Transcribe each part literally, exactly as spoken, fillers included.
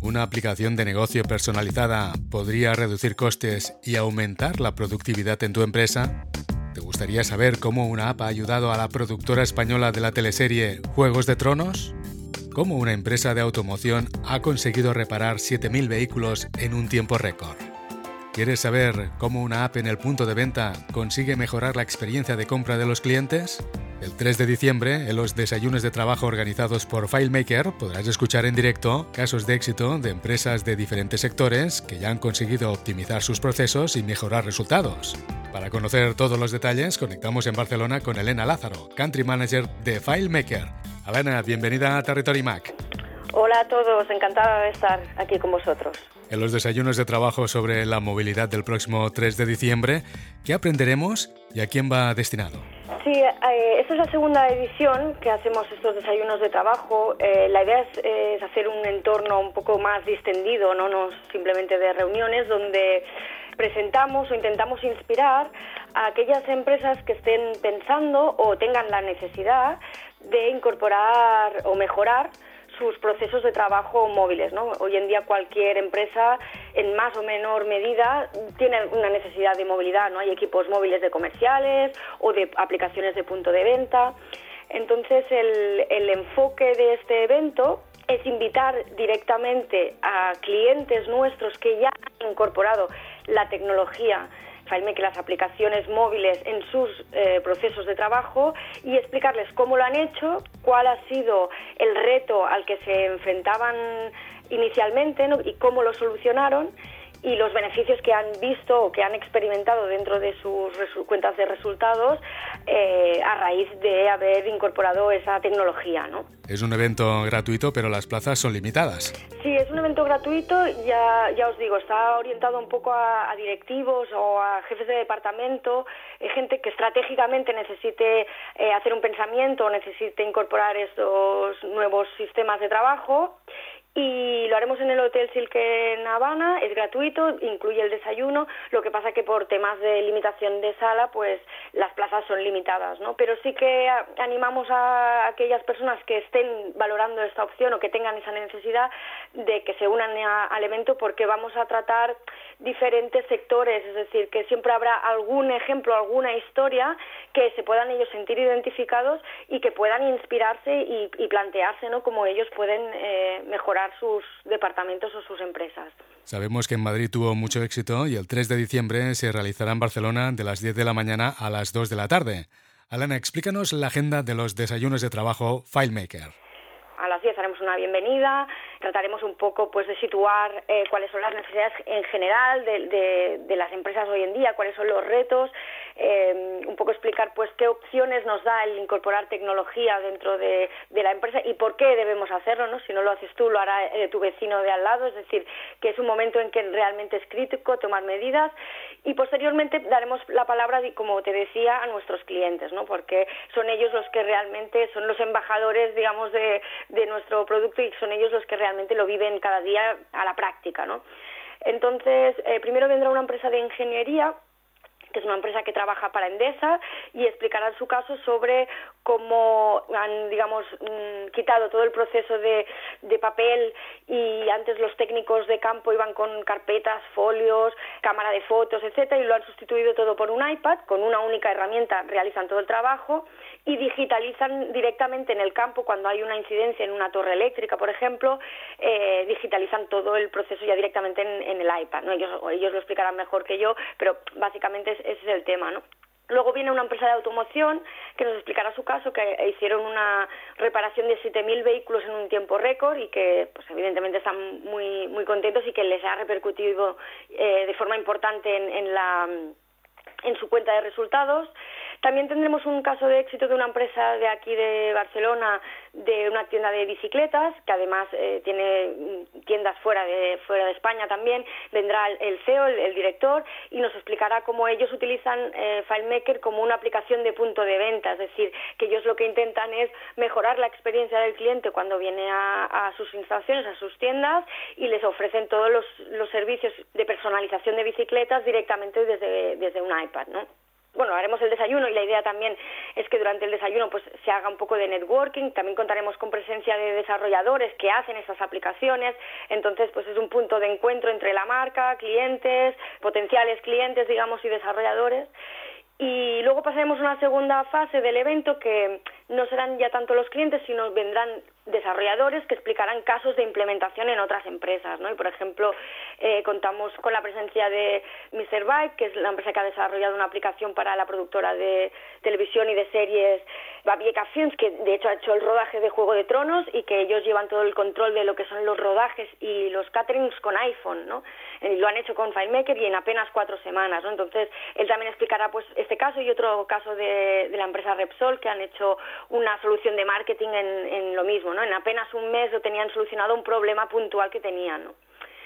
¿Una aplicación de negocio personalizada podría reducir costes y aumentar la productividad en tu empresa? ¿Te gustaría saber cómo una app ha ayudado a la productora española de la teleserie Juegos de Tronos? ¿Cómo una empresa de automoción ha conseguido reparar siete mil vehículos en un tiempo récord? ¿Quieres saber cómo una app en el punto de venta consigue mejorar la experiencia de compra de los clientes? El tres de diciembre, en los desayunos de trabajo organizados por FileMaker, podrás escuchar en directo casos de éxito de empresas de diferentes sectores que ya han conseguido optimizar sus procesos y mejorar resultados. Para conocer todos los detalles, conectamos en Barcelona con Elena Lázaro, Country Manager de FileMaker. Elena, bienvenida a Territory Mac. Hola a todos, encantada de estar aquí con vosotros. En los desayunos de trabajo sobre la movilidad del próximo tres de diciembre, ¿qué aprenderemos y a quién va destinado? Sí, eh, esta es la segunda edición que hacemos estos desayunos de trabajo. Eh, la idea es, eh, es hacer un entorno un poco más distendido, no, no simplemente de reuniones, donde presentamos o intentamos inspirar a aquellas empresas que estén pensando o tengan la necesidad de incorporar o mejorar sus procesos de trabajo móviles, ¿no? Hoy en día cualquier empresa, en más o menor medida, tiene una necesidad de movilidad, ¿no? Hay equipos móviles de comerciales o de aplicaciones de punto de venta. Entonces, el, el enfoque de este evento es invitar directamente a clientes nuestros que ya han incorporado la tecnología FileMaker, las aplicaciones móviles en sus eh, procesos de trabajo, y explicarles cómo lo han hecho, cuál ha sido el reto al que se enfrentaban inicialmente, ¿no? Y cómo lo solucionaron, y los beneficios que han visto o que han experimentado dentro de sus resu- cuentas de resultados eh, a raíz de haber incorporado esa tecnología, ¿no? Es un evento gratuito, pero las plazas son limitadas. Sí, es un evento gratuito, ya, ya os digo, está orientado un poco a, a directivos o a jefes de departamento, eh, gente que estratégicamente necesite eh, hacer un pensamiento o necesite incorporar estos nuevos sistemas de trabajo. Y lo haremos en el Hotel Silk en Habana, es gratuito, incluye el desayuno, lo que pasa que por temas de limitación de sala, pues las plazas son limitadas, ¿no? Pero sí que animamos a aquellas personas que estén valorando esta opción o que tengan esa necesidad de que se unan a, al evento, porque vamos a tratar diferentes sectores, es decir, que siempre habrá algún ejemplo, alguna historia que se puedan ellos sentir identificados y que puedan inspirarse y, y plantearse, ¿no?, cómo ellos pueden eh, mejorar sus departamentos o sus empresas. Sabemos que en Madrid tuvo mucho éxito y el tres de diciembre se realizará en Barcelona de las diez de la mañana a las dos de la tarde. Elena, explícanos la agenda de los desayunos de trabajo FileMaker. A las diez haremos una bienvenida, trataremos un poco pues de situar eh, cuáles son las necesidades en general de, de, de las empresas hoy en día, cuáles son los retos, eh, un poco explicar pues qué opciones nos da el incorporar tecnología dentro de, de la empresa y por qué debemos hacerlo, ¿no? Si no lo haces tú, lo hará eh, tu vecino de al lado, es decir, que es un momento en que realmente es crítico tomar medidas, y posteriormente daremos la palabra, como te decía, a nuestros clientes, ¿no? Porque son ellos los que realmente son los embajadores, digamos, de de nuestro producto, y son ellos los que realmente lo viven cada día a la práctica, ¿no? Entonces, eh, primero vendrá una empresa de ingeniería, que es una empresa que trabaja para Endesa, y explicará su caso sobre cómo han, digamos, mmm, quitado todo el proceso de, de papel, y antes los técnicos de campo iban con carpetas, folios, cámara de fotos, etcétera, y lo han sustituido todo por un iPad. Con una única herramienta realizan todo el trabajo y digitalizan directamente en el campo. Cuando hay una incidencia en una torre eléctrica, por ejemplo, eh, digitalizan todo el proceso ya directamente en, en el iPad, ¿no? Ellos, ellos lo explicarán mejor que yo, pero básicamente es, ese es el tema, ¿no? Luego viene una empresa de automoción que nos explicará su caso, que hicieron una reparación de siete mil vehículos en un tiempo récord y que, pues evidentemente, están muy muy contentos y que les ha repercutido eh, de forma importante en, en la en su cuenta de resultados. También tendremos un caso de éxito de una empresa de aquí de Barcelona, de una tienda de bicicletas, que además eh, tiene tiendas fuera de fuera de España también. Vendrá el, el C E O, el, el director, y nos explicará cómo ellos utilizan eh, FileMaker como una aplicación de punto de venta, es decir, que ellos lo que intentan es mejorar la experiencia del cliente cuando viene a, a sus instalaciones, a sus tiendas, y les ofrecen todos los, los servicios de personalización de bicicletas directamente desde, desde un iPad, ¿no? Bueno, haremos el desayuno y la idea también es que durante el desayuno pues se haga un poco de networking. También contaremos con presencia de desarrolladores que hacen esas aplicaciones. Entonces, pues es un punto de encuentro entre la marca, clientes, potenciales clientes, digamos, y desarrolladores. Y luego pasaremos a una segunda fase del evento que no serán ya tanto los clientes, sino vendrán desarrolladores que explicarán casos de implementación en otras empresas, ¿no? Y, por ejemplo, eh, contamos con la presencia de míster Bike, que es la empresa que ha desarrollado una aplicación para la productora de televisión y de series Babieca Films, que de hecho ha hecho el rodaje de Juego de Tronos y que ellos llevan todo el control de lo que son los rodajes y los caterings con iPhone, ¿no? Eh, lo han hecho con FileMaker y en apenas cuatro semanas, ¿no? Entonces, él también explicará pues este caso y otro caso de, de la empresa Repsol, que han hecho una solución de marketing en, en lo mismo, ¿no? En apenas un mes lo tenían solucionado un problema puntual que tenían, ¿no?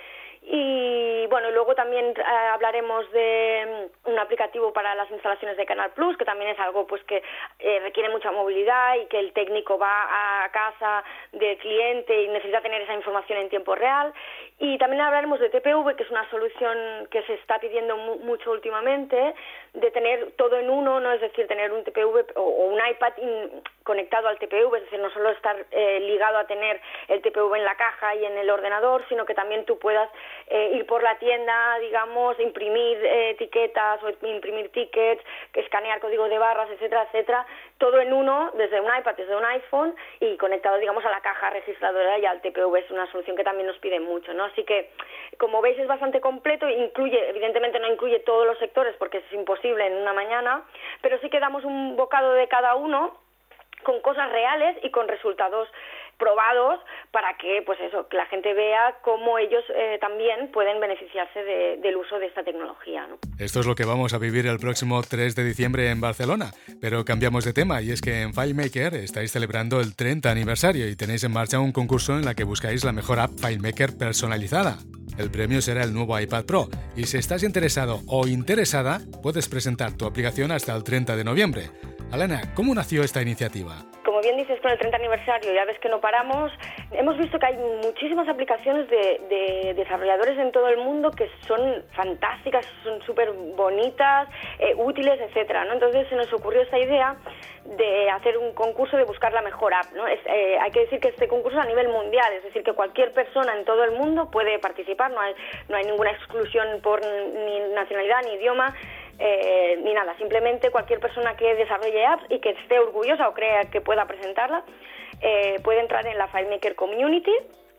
Y bueno, luego también eh, hablaremos de um, un aplicativo para las instalaciones de Canal Plus, que también es algo pues que eh, requiere mucha movilidad y que el técnico va a casa del cliente y necesita tener esa información en tiempo real. Y también hablaremos de T P V, que es una solución que se está pidiendo mu- mucho últimamente, de tener todo en uno, no es decir, tener un T P V o, o un iPad in, conectado al T P V, es decir, no solo estar eh, ligado a tener el T P V en la caja y en el ordenador, sino que también tú puedas Eh, ir por la tienda, digamos, imprimir eh, etiquetas o imprimir tickets, escanear código de barras, etcétera, etcétera, todo en uno, desde un iPad, desde un iPhone y conectado, digamos, a la caja registradora y al T P V. Es una solución que también nos piden mucho, ¿no? Así que, como veis, es bastante completo, incluye, evidentemente no incluye todos los sectores porque es imposible en una mañana, pero sí que damos un bocado de cada uno con cosas reales y con resultados probados para que, pues eso, que la gente vea cómo ellos eh, también pueden beneficiarse de, del uso de esta tecnología, ¿no? Esto es lo que vamos a vivir el próximo tres de diciembre en Barcelona, pero cambiamos de tema y es que en FileMaker estáis celebrando el treinta aniversario y tenéis en marcha un concurso en la que buscáis la mejor app FileMaker personalizada. El premio será el nuevo iPad Pro y si estás interesado o interesada, puedes presentar tu aplicación hasta el treinta de noviembre. Elena, ¿cómo nació esta iniciativa? Como bien dices, con el treinta aniversario, ya ves que no paramos, hemos visto que hay muchísimas aplicaciones de, de desarrolladores en todo el mundo que son fantásticas, son súper bonitas, eh, útiles, etcétera, ¿no? Entonces se nos ocurrió esta idea de hacer un concurso de buscar la mejor app, ¿no? Es, eh, hay que decir que este concurso es a nivel mundial, es decir, que cualquier persona en todo el mundo puede participar, no hay, no hay ninguna exclusión por ni nacionalidad ni idioma, Eh, ni nada, simplemente cualquier persona que desarrolle apps y que esté orgullosa o crea que pueda presentarla eh, puede entrar en la FileMaker Community,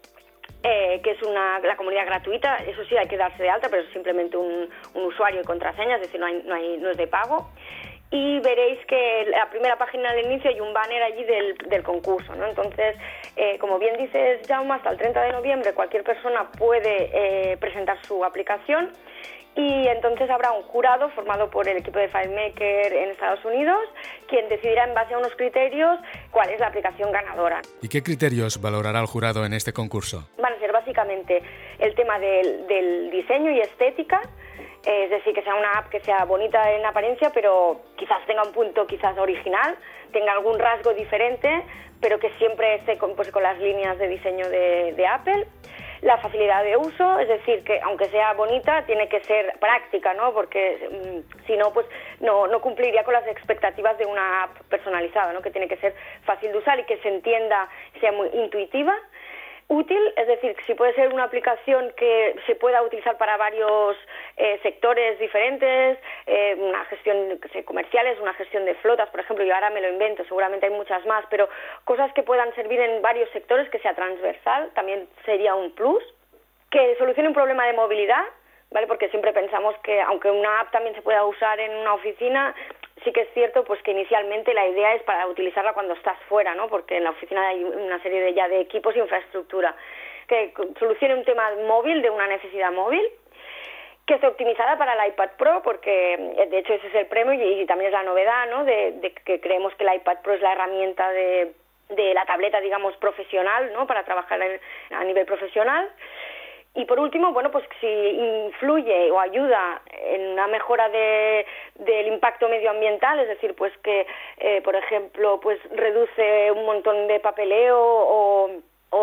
eh, que es una la comunidad gratuita. Eso sí, hay que darse de alta, pero es simplemente un, un usuario y contraseña, es decir, no, hay, no, hay, no es de pago. Y veréis que en la primera página al inicio hay un banner allí del, del concurso, ¿no? Entonces, eh, como bien dices, Jaume, hasta el treinta de noviembre cualquier persona puede eh, presentar su aplicación. Y entonces habrá un jurado formado por el equipo de FileMaker en Estados Unidos, quien decidirá en base a unos criterios cuál es la aplicación ganadora. ¿Y qué criterios valorará el jurado en este concurso? Van a ser básicamente el tema del, del diseño y estética, es decir, que sea una app que sea bonita en apariencia, pero quizás tenga un punto quizás original, tenga algún rasgo diferente, pero que siempre esté con, pues, con las líneas de diseño de, de Apple. La facilidad de uso, es decir, que aunque sea bonita, tiene que ser práctica, ¿no? Porque mmm, si no, pues no, no cumpliría con las expectativas de una app personalizada, ¿no? Que tiene que ser fácil de usar y que se entienda, sea muy intuitiva. Útil, es decir, si puede ser una aplicación que se pueda utilizar para varios eh, sectores diferentes, eh, una gestión que sé, comerciales, una gestión de flotas, por ejemplo, yo ahora me lo invento, seguramente hay muchas más, pero cosas que puedan servir en varios sectores, que sea transversal, también sería un plus. Que solucione un problema de movilidad, ¿vale? Porque siempre pensamos que aunque una app también se pueda usar en una oficina, sí que es cierto pues que inicialmente la idea es para utilizarla cuando estás fuera, ¿no? Porque en la oficina hay una serie de ya de equipos e infraestructura. Que solucione un tema móvil, de una necesidad móvil, que esté optimizada para el iPad Pro, porque de hecho ese es el premio y, y también es la novedad, ¿no? De, de que creemos que el iPad Pro es la herramienta de, de la tableta, digamos, profesional, ¿no? Para trabajar en, a nivel profesional. Y por último, bueno, pues si influye o ayuda en una mejora de, del impacto medioambiental, es decir, pues que, eh, por ejemplo, pues reduce un montón de papeleo o, o elimina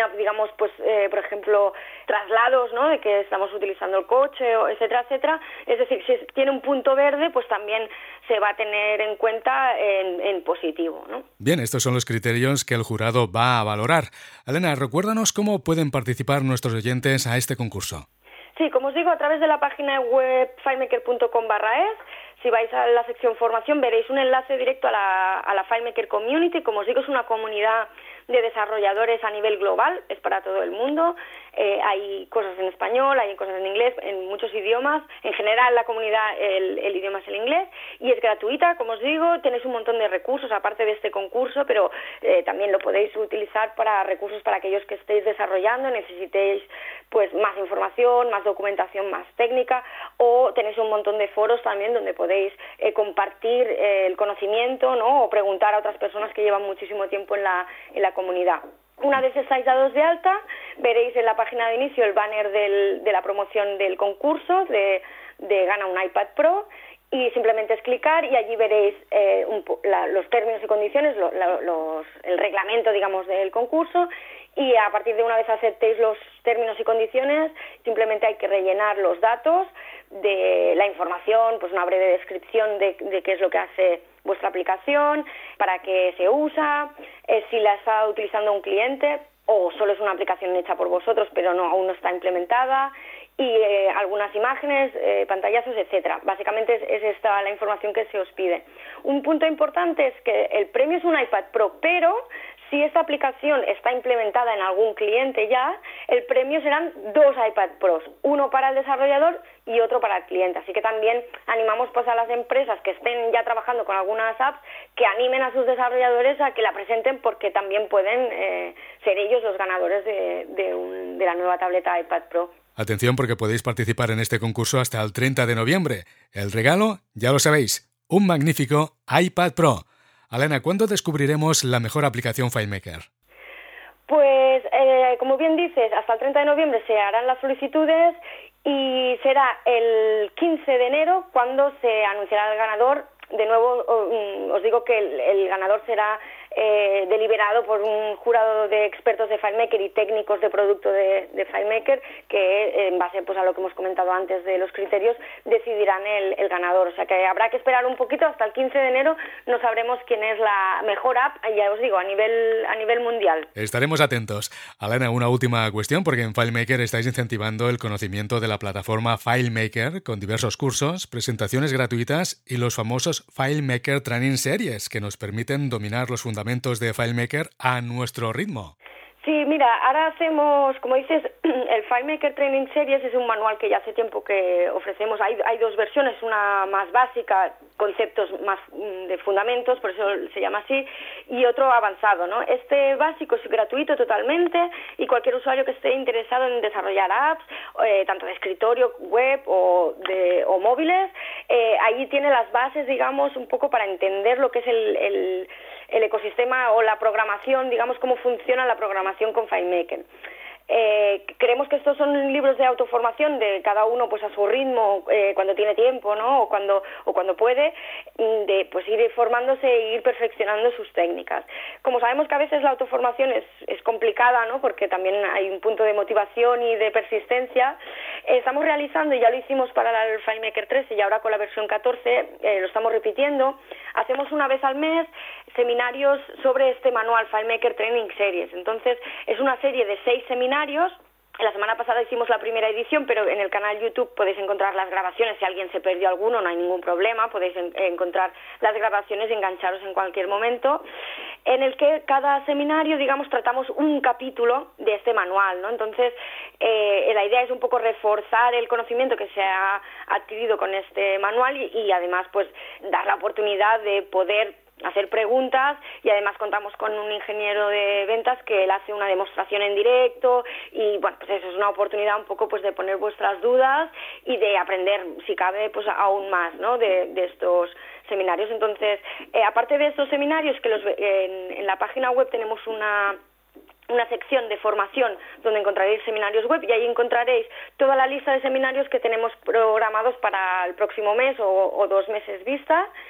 elimina, digamos, pues, eh, por ejemplo, traslados, ¿no? De que estamos utilizando el coche, o etcétera, etcétera. Es decir, si tiene un punto verde, pues también se va a tener en cuenta en, en positivo, ¿no? Bien, estos son los criterios que el jurado va a valorar. Elena, recuérdanos cómo pueden participar nuestros oyentes a este concurso. Sí, como os digo, a través de la página web filemaker punto com barra es, si vais a la sección formación veréis un enlace directo a la, a la FileMaker Community. Como os digo, es una comunidad de desarrolladores a nivel global, es para todo el mundo. Eh, hay cosas en español, hay cosas en inglés, en muchos idiomas. En general, la comunidad, el, el idioma es el inglés y es gratuita, como os digo. Tenéis un montón de recursos aparte de este concurso, pero eh, también lo podéis utilizar para recursos para aquellos que estéis desarrollando, necesitéis pues más información, más documentación, más técnica, o tenéis un montón de foros también donde podéis eh, compartir eh, el conocimiento, ¿no? O preguntar a otras personas que llevan muchísimo tiempo en la, en la comunidad. Una vez estáis dados de alta, veréis en la página de inicio el banner del, de la promoción del concurso de, de Gana un iPad Pro, y simplemente es clicar y allí veréis eh, un, la, los términos y condiciones, lo, la, los, el reglamento, digamos, del concurso, y a partir de una vez aceptéis los términos y condiciones, simplemente hay que rellenar los datos de la información, pues una breve descripción de, de qué es lo que hace vuestra aplicación, para qué se usa, eh, si la está utilizando un cliente o solo es una aplicación hecha por vosotros pero no aún no está implementada, y eh, algunas imágenes, eh, pantallazos, etcétera. Básicamente es, es esta la información que se os pide. Un punto importante es que el premio es un iPad Pro, pero si esta aplicación está implementada en algún cliente ya, el premio serán dos iPad Pros, uno para el desarrollador y otro para el cliente. Así que también animamos pues a las empresas que estén ya trabajando con algunas apps que animen a sus desarrolladores a que la presenten, porque también pueden eh, ser ellos los ganadores de, de, un, de la nueva tableta iPad Pro. Atención, porque podéis participar en este concurso hasta el treinta de noviembre. El regalo, ya lo sabéis, un magnífico iPad Pro. Elena, ¿cuándo descubriremos la mejor aplicación FileMaker? Pues, eh, como bien dices, hasta el treinta de noviembre se harán las solicitudes y será el quince de enero cuando se anunciará el ganador. De nuevo, os digo que el, el ganador será eh, deliberado por un jurado de expertos de FileMaker y técnicos de producto de, de FileMaker que, en base pues, a lo que hemos comentado antes de los criterios, decidirán el, el ganador. O sea que habrá que esperar un poquito, hasta el quince de enero no sabremos quién es la mejor app, ya os digo, a nivel, a nivel mundial. Estaremos atentos. Elena, una última cuestión, porque en FileMaker estáis incentivando el conocimiento de la plataforma FileMaker con diversos cursos, presentaciones gratuitas y los famosos FileMaker Training Series, que nos permiten dominar los fundamentos de FileMaker a nuestro ritmo. Sí, mira, ahora hacemos, como dices, el FileMaker Training Series es un manual que ya hace tiempo que ofrecemos. Hay, hay dos versiones, una más básica, conceptos más de fundamentos, por eso se llama así, y otro avanzado, ¿no? Este básico es gratuito totalmente y cualquier usuario que esté interesado en desarrollar apps, eh, tanto de escritorio, web o, de, o móviles, eh, ahí tiene las bases, digamos, un poco para entender lo que es el, el, el ecosistema o la programación, digamos, cómo funciona la programación con FileMaker. Eh, creemos que estos son libros de autoformación de cada uno pues a su ritmo, eh, cuando tiene tiempo, ¿no? o cuando o cuando puede, de pues ir formándose e ir perfeccionando sus técnicas. Como sabemos que a veces la autoformación es, es complicada, ¿no? Porque también hay un punto de motivación y de persistencia, eh, estamos realizando, y ya lo hicimos para el FileMaker trece y ahora con la versión catorce eh, lo estamos repitiendo, hacemos una vez al mes seminarios sobre este manual FileMaker Training Series. Entonces es una serie de seis seminarios. La semana pasada hicimos la primera edición, pero en el canal YouTube podéis encontrar las grabaciones. Si alguien se perdió alguno, no hay ningún problema, podéis en- encontrar las grabaciones y engancharos en cualquier momento, en el que cada seminario, digamos, tratamos un capítulo de este manual, ¿no? Entonces, eh, la idea es un poco reforzar el conocimiento que se ha adquirido con este manual y, y además, pues, dar la oportunidad de poder hacer preguntas, y además contamos con un ingeniero de ventas que él hace una demostración en directo y bueno, pues eso es una oportunidad un poco pues de poner vuestras dudas y de aprender, si cabe, pues aún más, ¿no? de, de estos seminarios. Entonces, eh, aparte de estos seminarios, que los en, en la página web tenemos una una sección de formación donde encontraréis seminarios web, y ahí encontraréis toda la lista de seminarios que tenemos programados para el próximo mes o, o dos meses vista.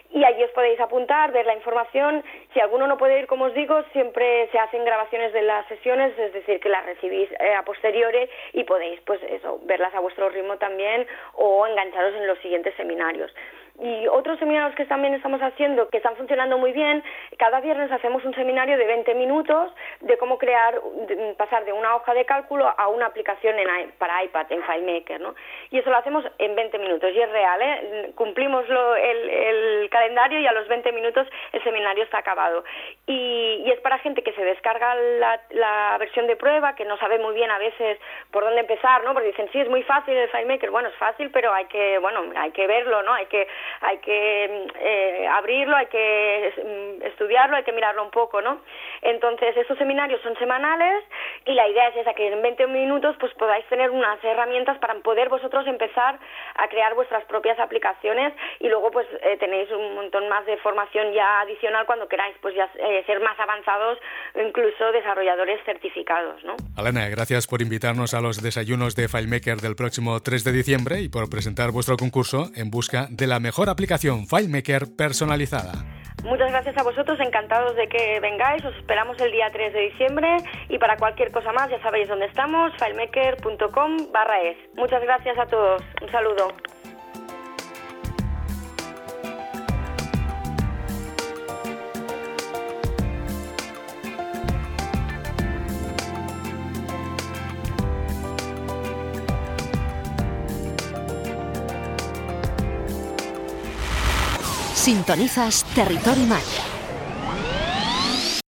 y allí os podéis apuntar, ver la información. Si alguno no puede ir, como os digo, siempre se hacen grabaciones de las sesiones, es decir, que las recibís eh, a posteriori y podéis, pues eso, verlas a vuestro ritmo también o engancharos en los siguientes seminarios. Y otros seminarios que también estamos haciendo, que están funcionando muy bien, cada viernes hacemos un seminario de veinte minutos de cómo crear, de pasar de una hoja de cálculo a una aplicación en, para iPad, en FileMaker, ¿no? Y eso lo hacemos en veinte minutos, y es real, ¿eh? Cumplimos lo, el, el calendario y a los veinte minutos el seminario está acabado. Y, y es para gente que se descarga la, la versión de prueba, que no sabe muy bien a veces por dónde empezar, ¿no? Porque dicen, sí, es muy fácil el FileMaker. Bueno, es fácil, pero hay que, bueno, hay que verlo, ¿no? Hay que hay que eh, abrirlo, hay que estudiarlo, hay que mirarlo un poco, ¿no? Entonces, estos seminarios son semanales y la idea es esa, que en veinte minutos pues podáis tener unas herramientas para poder vosotros empezar a crear vuestras propias aplicaciones, y luego pues eh, tenéis un montón más de formación ya adicional cuando queráis pues ya eh, ser más avanzados, incluso desarrolladores certificados, ¿no? Elena, gracias por invitarnos a los desayunos de FileMaker del próximo tres de diciembre y por presentar vuestro concurso en busca de la mejor aplicación FileMaker personalizada. Muchas gracias a vosotros, encantados de que vengáis, os esperamos el día tres de diciembre, y para cualquier cosa más ya sabéis dónde estamos, filemaker punto com barra es. Muchas gracias a todos, un saludo. Sintonizas Territory Mac.